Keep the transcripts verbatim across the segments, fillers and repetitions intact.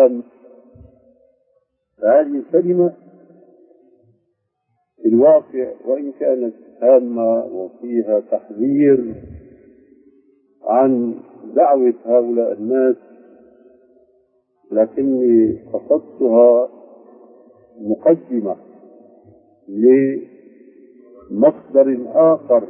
القرآن. فهذه الكلمة في الواقع وإن كانت هامة وفيها تحذير عن دعوة هؤلاء الناس، لكني قصدتها مقدمة لمصدر آخر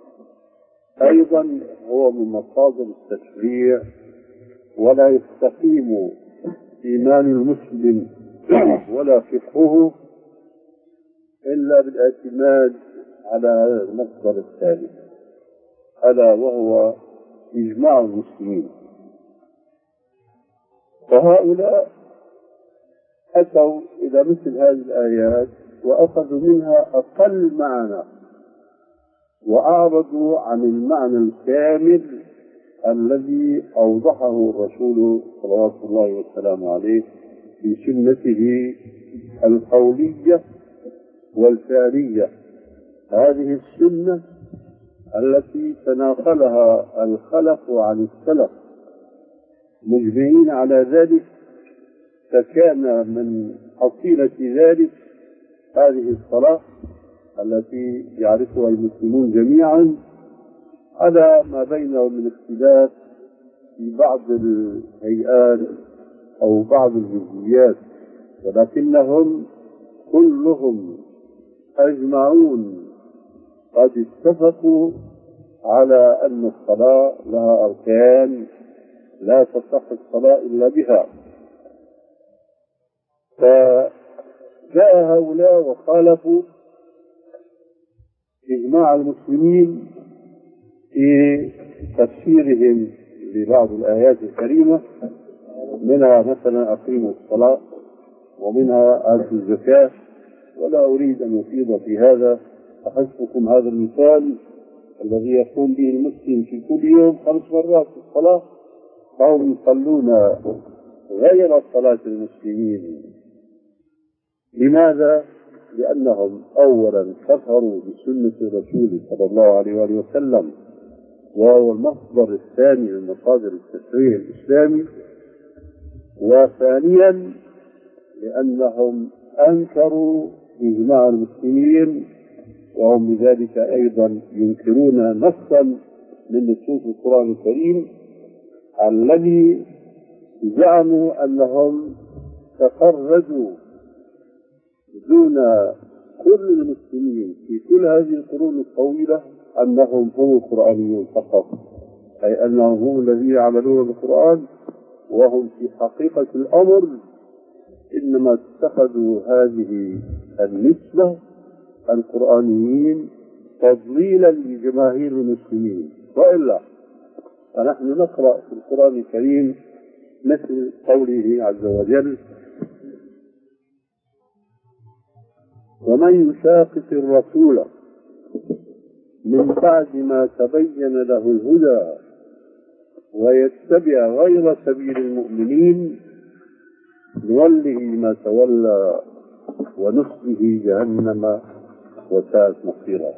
أيضا هو من مصادر التشريع، ولا يستقيم إيمان المسلم ولا فقهه إلا بالاعتماد على هذا المصدر الثالث، ألا وهو إجماع المسلمين. فهؤلاء أتوا إلى مثل هذه الآيات وأخذوا منها أقل معنى وأعرضوا عن المعنى الكامل الذي أوضحه الرسول صلوات الله وسلامه عليه في سنته القولية والفعلية. هذه السنة التي تناقلها الخلف عن السلف مجمعين على ذلك، فكان من حصيلة ذلك هذه الصلاة التي يعرفها المسلمون جميعا على ما بينهم من اختلاف في بعض الهيئات أو بعض الجزئيات، ولكنهم كلهم أجمعون قد اتفقوا على أن الصلاة لها أركان لا تصح الصلاة إلا بها. فجاء هؤلاء وخالفوا إجماع المسلمين في تفسيرهم لبعض الآيات الكريمة، منها مثلا أقيموا الصلاة، ومنها آتوا الزكاة. ولا أريد أن أفيض في هذا، أحسبكم هذا المثال الذي يقوم به المسلم في كل يوم خمس مرات في الصلاة، فهم يصلون غير صلاة المسلمين. لماذا؟ لأنهم أولا كفروا بسنة الرسول صلى الله عليه وآله وسلم، وهو المصدر الثاني من مصادر التشريع الإسلامي. وثانيا لأنهم أنكروا إجماع المسلمين، وهم بذلك أيضا ينكرون نصا من نصوص القرآن الكريم الذي زعموا أنهم تفردوا دون كل المسلمين في كل هذه القرون الطويلة أنهم هم القرآنيون فقط، أي أنهم هم الذين يعملون بالقرآن، وهم في حقيقة الأمر إنما اتخذوا هذه النسبة القرآنيين تضليلا لجماهير المسلمين. وإلا فنحن نقرأ في القرآن الكريم مثل قوله عز وجل: ومن يشاقق الرسول من بعد ما تبين له الهدى ويتبع غير سبيل المؤمنين نوله ما تولى ونصله جهنم وساءت مصيرا.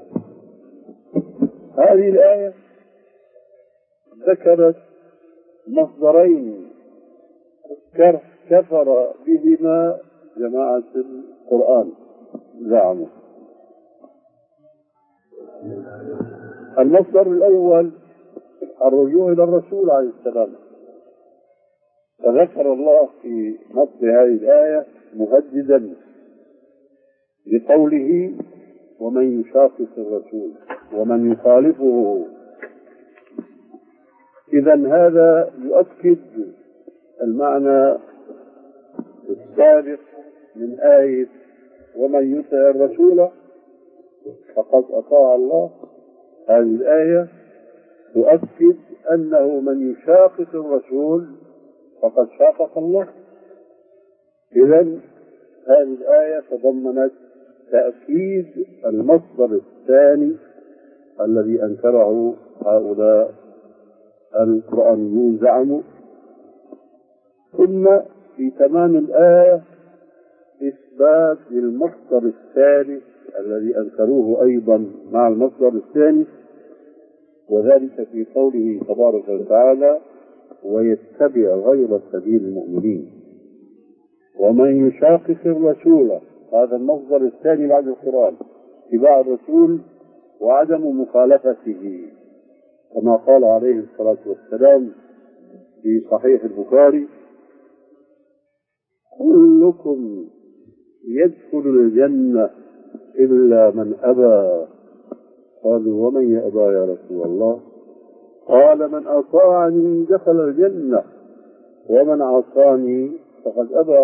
هذه الآية ذكرت مصدرين كفر بهما جماعة القرآن زعموا. المصدر الأول الرجوع إلى الرسول عليه السلام، فذكر الله في نص هذه الآية مهددا لقوله: ومن يشاقق الرسول ومن يخالفه. إذن هذا يؤكد المعنى السابق من آية ومن يطع الرسول فقد أطاع الله. هذه الآية تؤكد أنه من يشاقق الرسول فقد شاقق الله. إذن هذه الآية تضمنت تأكيد المصدر الثاني الذي أنكره هؤلاء القرآنيون زعموا. ثم في تمام الآية إثبات للمصدر الثالث الذي أنكروه أيضا مع المصدر الثاني، وذلك في قوله تبارك وتعالى: ويتبع غير سبيل المؤمنين. ومن يشاقق الرسول، هذا المصدر الثاني بعد القرآن، اتباع الرسول وعدم مخالفته، كما قال عليه الصلاة والسلام في صحيح البخاري: كلكم يدخل الجنة إلا من أبى. قالوا: ومن يأبى يا رسول الله؟ قال: من أطاعني دخل الجنة ومن عصاني فقد أبى.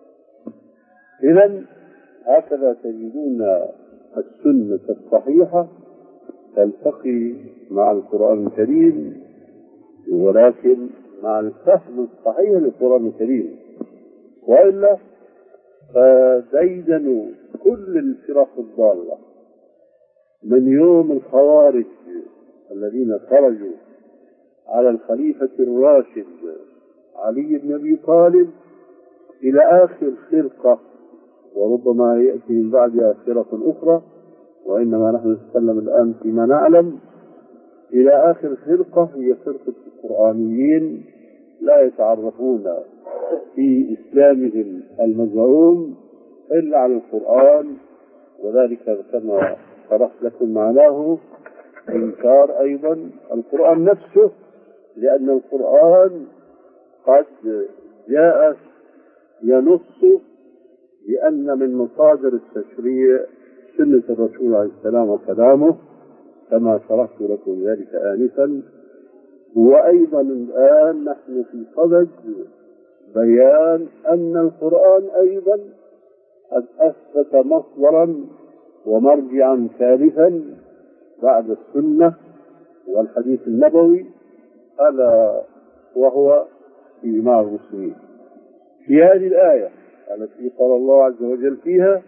إذن هكذا تجدون السنة الصحيحة تلتقي مع القرآن الكريم، ولكن مع الفهم الصحيح للقرآن الكريم، وإلا فديدنوا كل الفرق الضالة من يوم الخوارج الذين خرجوا على الخليفة الراشد علي بن أبي طالب إلى آخر فرقة، وربما يأتي من بعدها فرق أخرى، وإنما نحن نتكلم الآن فيما نعلم، إلى آخر فرقة هي فرقة القرآنيين لا يتعرفون في إسلامهم المزعوم إلا على القرآن، وذلك كما شرحت لكم معناه إنكار أيضا القرآن نفسه، لأن القرآن قد جاء ينص بأن من مصادر التشريع سنة الرسول عليه السلام وكلامه، كما شرحت لكم ذلك آنفا. وأيضا الآن نحن في صدد بيان أن القرآن أيضا قد أثبت مصدرا ومرجعا ثالثا بعد السنة والحديث النبوي، ألا وهو إجماع المسلمين. في هذه الآية التي قال الله عز وجل فيها: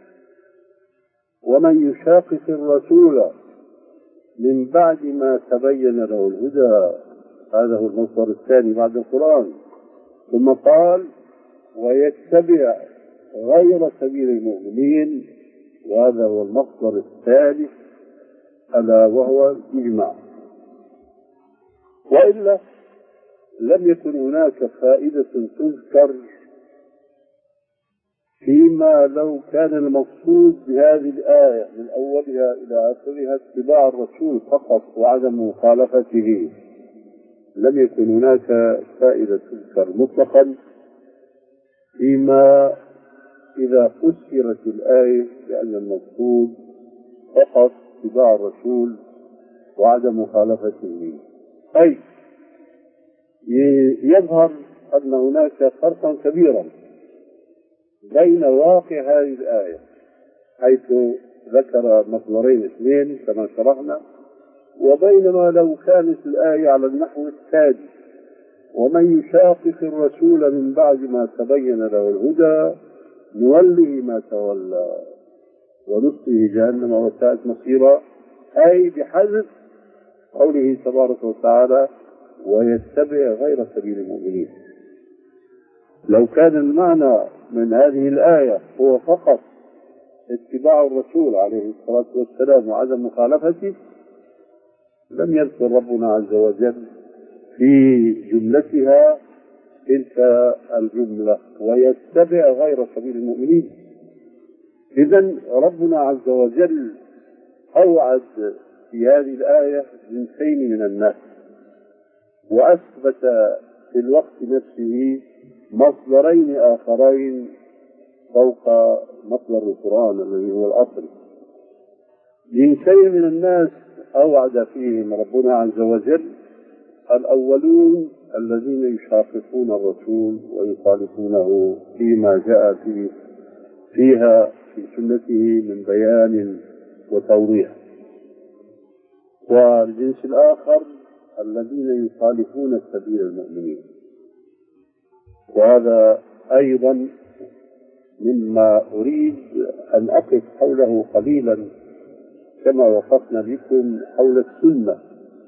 ومن يشاقق الرسول من بعد ما تبين له الهدى، هذا هو المصدر الثاني بعد القرآن. ثم قال: ويتبع غير سبيل المؤمنين، وهذا هو المصدر الثالث ألا وهو الإجماع. وإلا لم يكن هناك فائدة تذكر فيما لو كان المقصود بهذه الآية من أولها إلى آخرها اتباع الرسول فقط وعدم مخالفته، لم يكن هناك فائدة تذكر مطلقا فيما إذا فسرت الآية بأن المقصود فقط اتباع الرسول وعدم مخالفته. أي يظهر أن هناك فرقا كبيرا بين واقع هذه الآية، حيث ذكر مصدرين اثنين كما شرحنا، وبينما لو كانت الآية على النحو التالي: ومن يشاقق الرسول من بعد ما تبين له الهدى نوله ما تولى ونصله جهنم وساءت مصيرا، أي بحذف قوله تبارك وتعالى: ويتبع غير سبيل المؤمنين. لو كان المعنى من هذه الآية هو فقط اتباع الرسول عليه الصلاة والسلام وعدم مخالفته، لم يذكر ربنا عز وجل في جملتها تلك الجملة: ويتبع غير سبيل المؤمنين. إذن ربنا عز وجل أوعد في هذه الآية جنسين من الناس، وأثبت في الوقت نفسه مصدرين آخرين فوق مصدر القرآن الذي هو الأصل. جنسين من الناس أوعد فيهم ربنا عز وجل: الأولون الذين يشاققون الرسول ويخالفونه فيما جاء فيه فيها في سنته من بيان وتوضيح، والجنس الآخر الذين يخالفون سبيل المؤمنين. وهذا أيضا مما أريد أن أقف حوله قليلا كما وقفنا بكم حول السنة.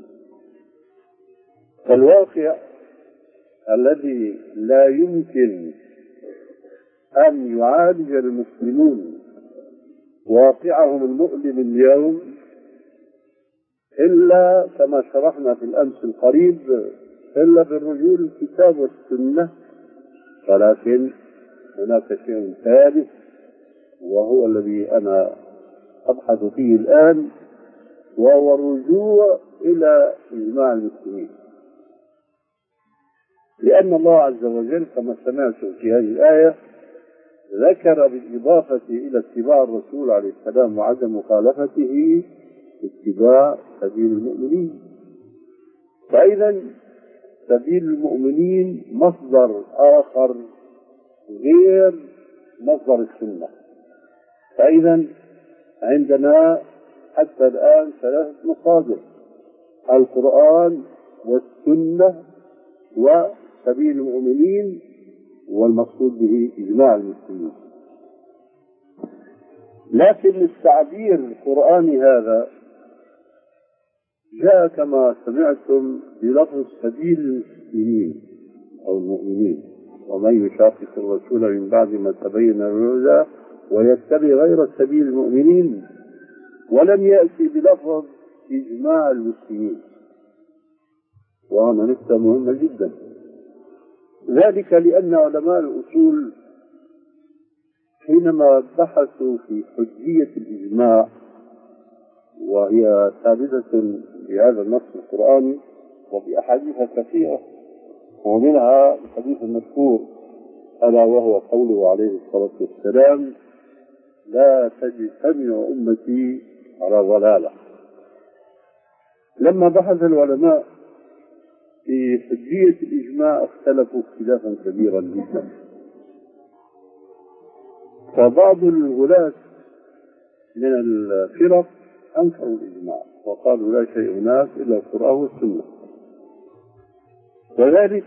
فالواقع الذي لا يمكن أن يعالج المسلمون واقعهم المؤلم اليوم إلا كما شرحنا في الأمس القريب إلا بالرجوع للكتاب والسنة، ولكن هناك شيء ثالث وهو الذي أنا أبحث فيه الآن، وهو الرجوع إلى إجماع المسلمين. لأن الله عز وجل كما سمعتم في هذه الآية ذكر بالإضافة إلى اتباع الرسول عليه السلام وعدم مخالفته اتباع سبيل المؤمنين. فإذا سبيل المؤمنين مصدر آخر غير مصدر السنة. فإذا عندنا حتى الآن ثلاثة مصادر: القرآن والسنة وسبيل المؤمنين، والمقصود به إجماع المسلمين. لكن التعبير القرآني هذا جاء كما سمعتم بلفظ سبيل المسلمين أو المؤمنين، ومن يشاقق الرسول من بعد ما تبين الهدى ويتبع غير سبيل المؤمنين، ولم يأتي بلفظ إجماع المسلمين. وهذا نقطة مهمة جدا، ذلك لأن علماء الأصول حينما بحثوا في حجية الإجماع، وهي ثابتة بهذا النص القرآني وبأحاديث كثيرة، ومنها الحديث المشهور ألا وهو قوله عليه الصلاة والسلام: لا تجتمع أمتي على ضلالة. لما بحث العلماء في حجية الإجماع اختلفوا اختلافا كبيرا جدا. فبعض الغلاة من الفرق أنكروا الإجماع وقالوا لا شيء هناك إلا القرآن والسنة، وذلك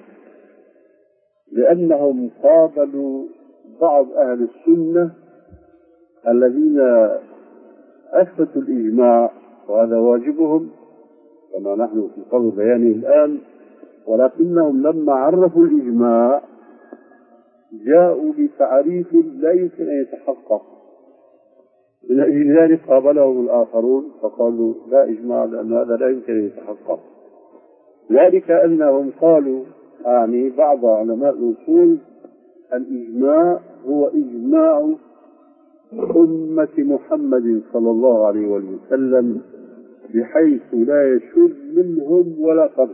لأنهم قابلوا بعض أهل السنة الذين أثبتوا الإجماع، وهذا واجبهم كما نحن في صدد بيانه الآن، ولكنهم لما عرفوا الإجماع جاءوا بتعريف لا يمكن أن يتحقق. من أجل ذلك قابلهم الآخرون فقالوا لا إجماع، لأن هذا لا يمكن أن يتحقق. ذلك أنهم قالوا، يعني بعض علماء الأصول، الإجماع هو إجماع أمة محمد صلى الله عليه وسلم بحيث لا يشذ منهم ولا فرد.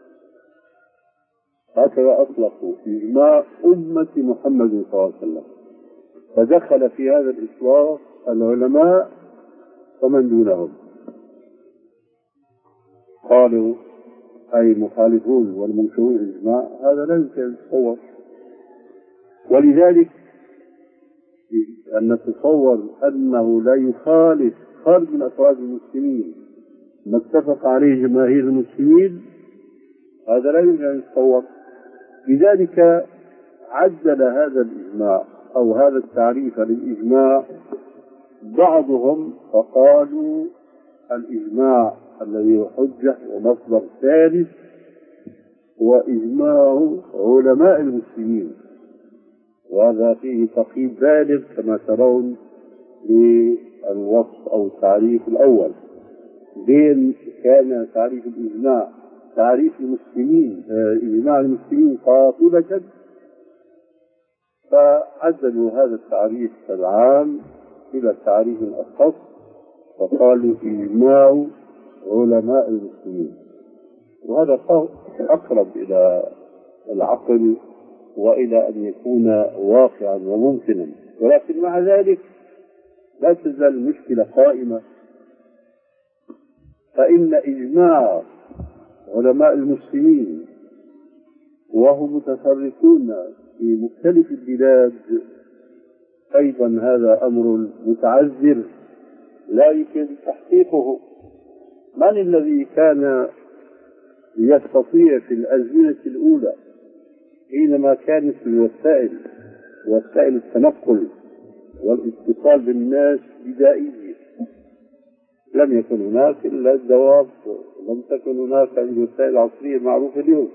هكذا أطلقوا إجماع أمة محمد صلى الله عليه وسلم، فدخل في هذا الإطلاق العلماء ومن دونهم. قالوا أي مخالفون والمنكرون الإجماع هذا لا يمكن أن يتصور، ولذلك أن نتصور أنه لا يخالف فرد من أفراد المسلمين ما اتفق عليه جماهير المسلمين، هذا لا يمكن أن يتصور. لذلك عدل هذا الإجماع أو هذا التعريف للإجماع بعضهم فقالوا الإجماع الذي هو حجة ومصدر ثالث هو إجماع علماء المسلمين، وهذا فيه تقييد بالغ كما ترون للوصف أو التعريف الأول. بين كان تعريف الإجماع تعريف المسلمين إجماع المسلمين قاطبة، فعدلوا هذا التعريف العام إلى تعريف أخص فقالوا إجماع علماء المسلمين، وهذا أقرب إلى العقل وإلى أن يكون واقعا وممكنا. ولكن مع ذلك لا تزال المشكلة قائمة، فإن إجماع علماء المسلمين وهم متفرقون في مختلف البلاد أيضا هذا أمر متعذر لا يمكن تحقيقه. من الذي كان يستطيع في الأزمنة الأولى حينما كانت الوسائل وسائل التنقل والاتصال بالناس بدائية؟ لم يكن هناك إلا الدواب، لم تكن هناك الوسائل العصرية المعروفة اليوم.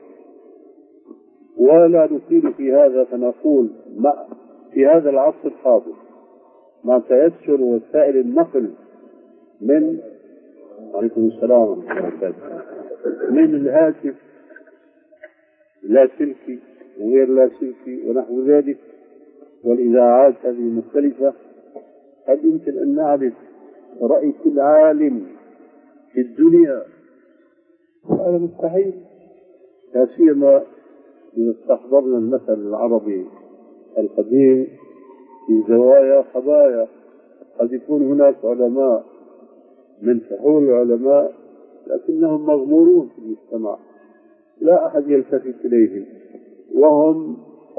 ولا نطيل في هذا فنقول في هذا العصر الحاضر مع تيسر وسائل النقل من عليكم السلام ورحمة الله وبركاته من الهاتف لا سلكي وغير لا سلكي ونحو ذلك، والإذاعات هذه مختلفة، هل يمكن أن نعرف رأي كل عالم في الدنيا؟ هذا مستحيل، لا سيما إذا استحضرنا المثل العربي القديم في زوايا خبايا. قد يكون هناك علماء من فحول العلماء لكنهم مغمورون في المجتمع، لا أحد يلتفت إليهم، وهم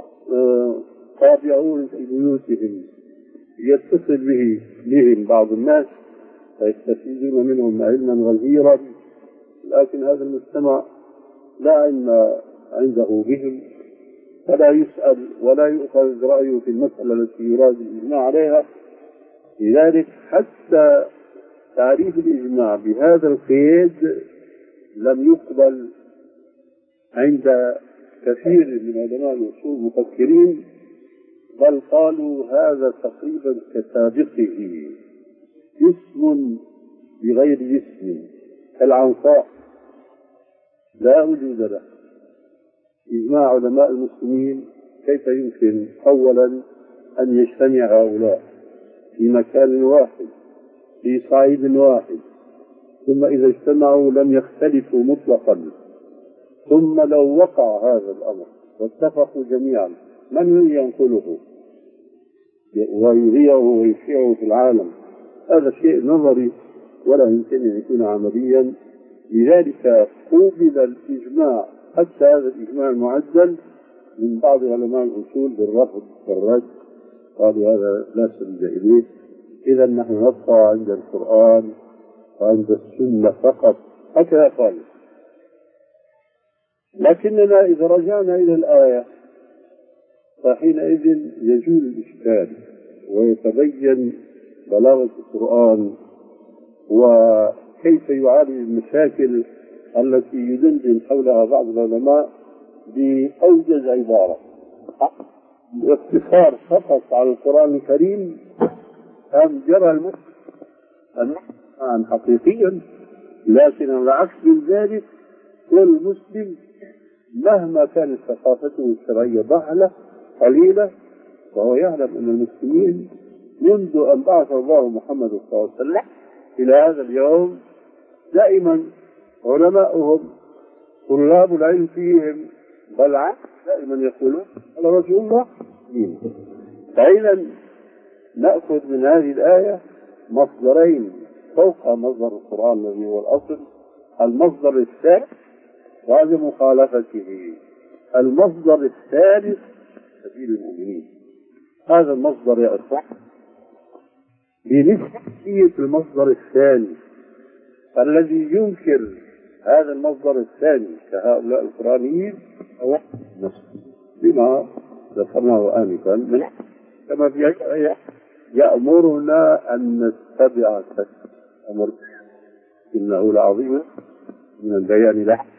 طابعون في بيوتهم، يتصل به بهم بعض الناس فيستفيدون منهم علما غزيرا، لكن هذا المجتمع لا علم عنده بهم، فلا يسأل ولا يؤخذ رأيه في المسألة التي يراد الإجماع عليها. لذلك حتى تعريف الإجماع بهذا القيد لم يقبل عند كثير من علماء الأصول المفكرين، بل قالوا هذا تقريبا كسابقه، جسم بغير جسم كالعنقاء لا وجود له. إجماع علماء المسلمين كيف يمكن أولا أن يجتمع هؤلاء في مكان واحد في صعيد واحد، ثم إذا اجتمعوا لم يختلفوا مطلقا، ثم لو وقع هذا الأمر واتفقوا جميعا من ينقله ويذيعه ويشيعه في العالم؟ هذا شيء نظري ولا يمكن أن يكون عمليا. لذلك قوبل الإجماع، حتى هذا الإجماع المعدل من بعض علماء الأصول بالرفض والرد، قالوا هذا لا سبيل إليه، إذا نحن نبقى عند القرآن وعند السنة فقط، هكذا قالوا. لكننا إذا رجعنا إلى الآية فحينئذ يزول الإشكال ويتبين بلاغة القرآن وكيف يعالج المشاكل التي يدندن حولها بعض العلماء بأوجز عبارة. الاقتصار فقط على القرآن الكريم أم جرى المسلم عن حقيقيا، لكن على عكس ذلك كل مسلم مهما كانت ثقافته الشرعية ضحلة قليلة فهو يعلم أن المسلمين منذ أن بعث الله محمد صلى الله عليه وسلم إلى هذا اليوم دائما علماؤهم طلاب العلم فيهم بل دائما يقولون على رسول الله. فإذا نأخذ من هذه الآية مصدرين فوق مصدر القرآن الذي هو الأصل. المصدر الثالث وهذا مخالفته، المصدر الثالث سبيل المؤمنين. هذا المصدر يصح بنسبة المصدر الثاني، الذي ينكر هذا المصدر الثاني كهؤلاء القرآنيين هو نفسه بما ذكرناه آنفا، كما في آية يأمرنا أن نتبع أمر إنه لعظيم من البيان له.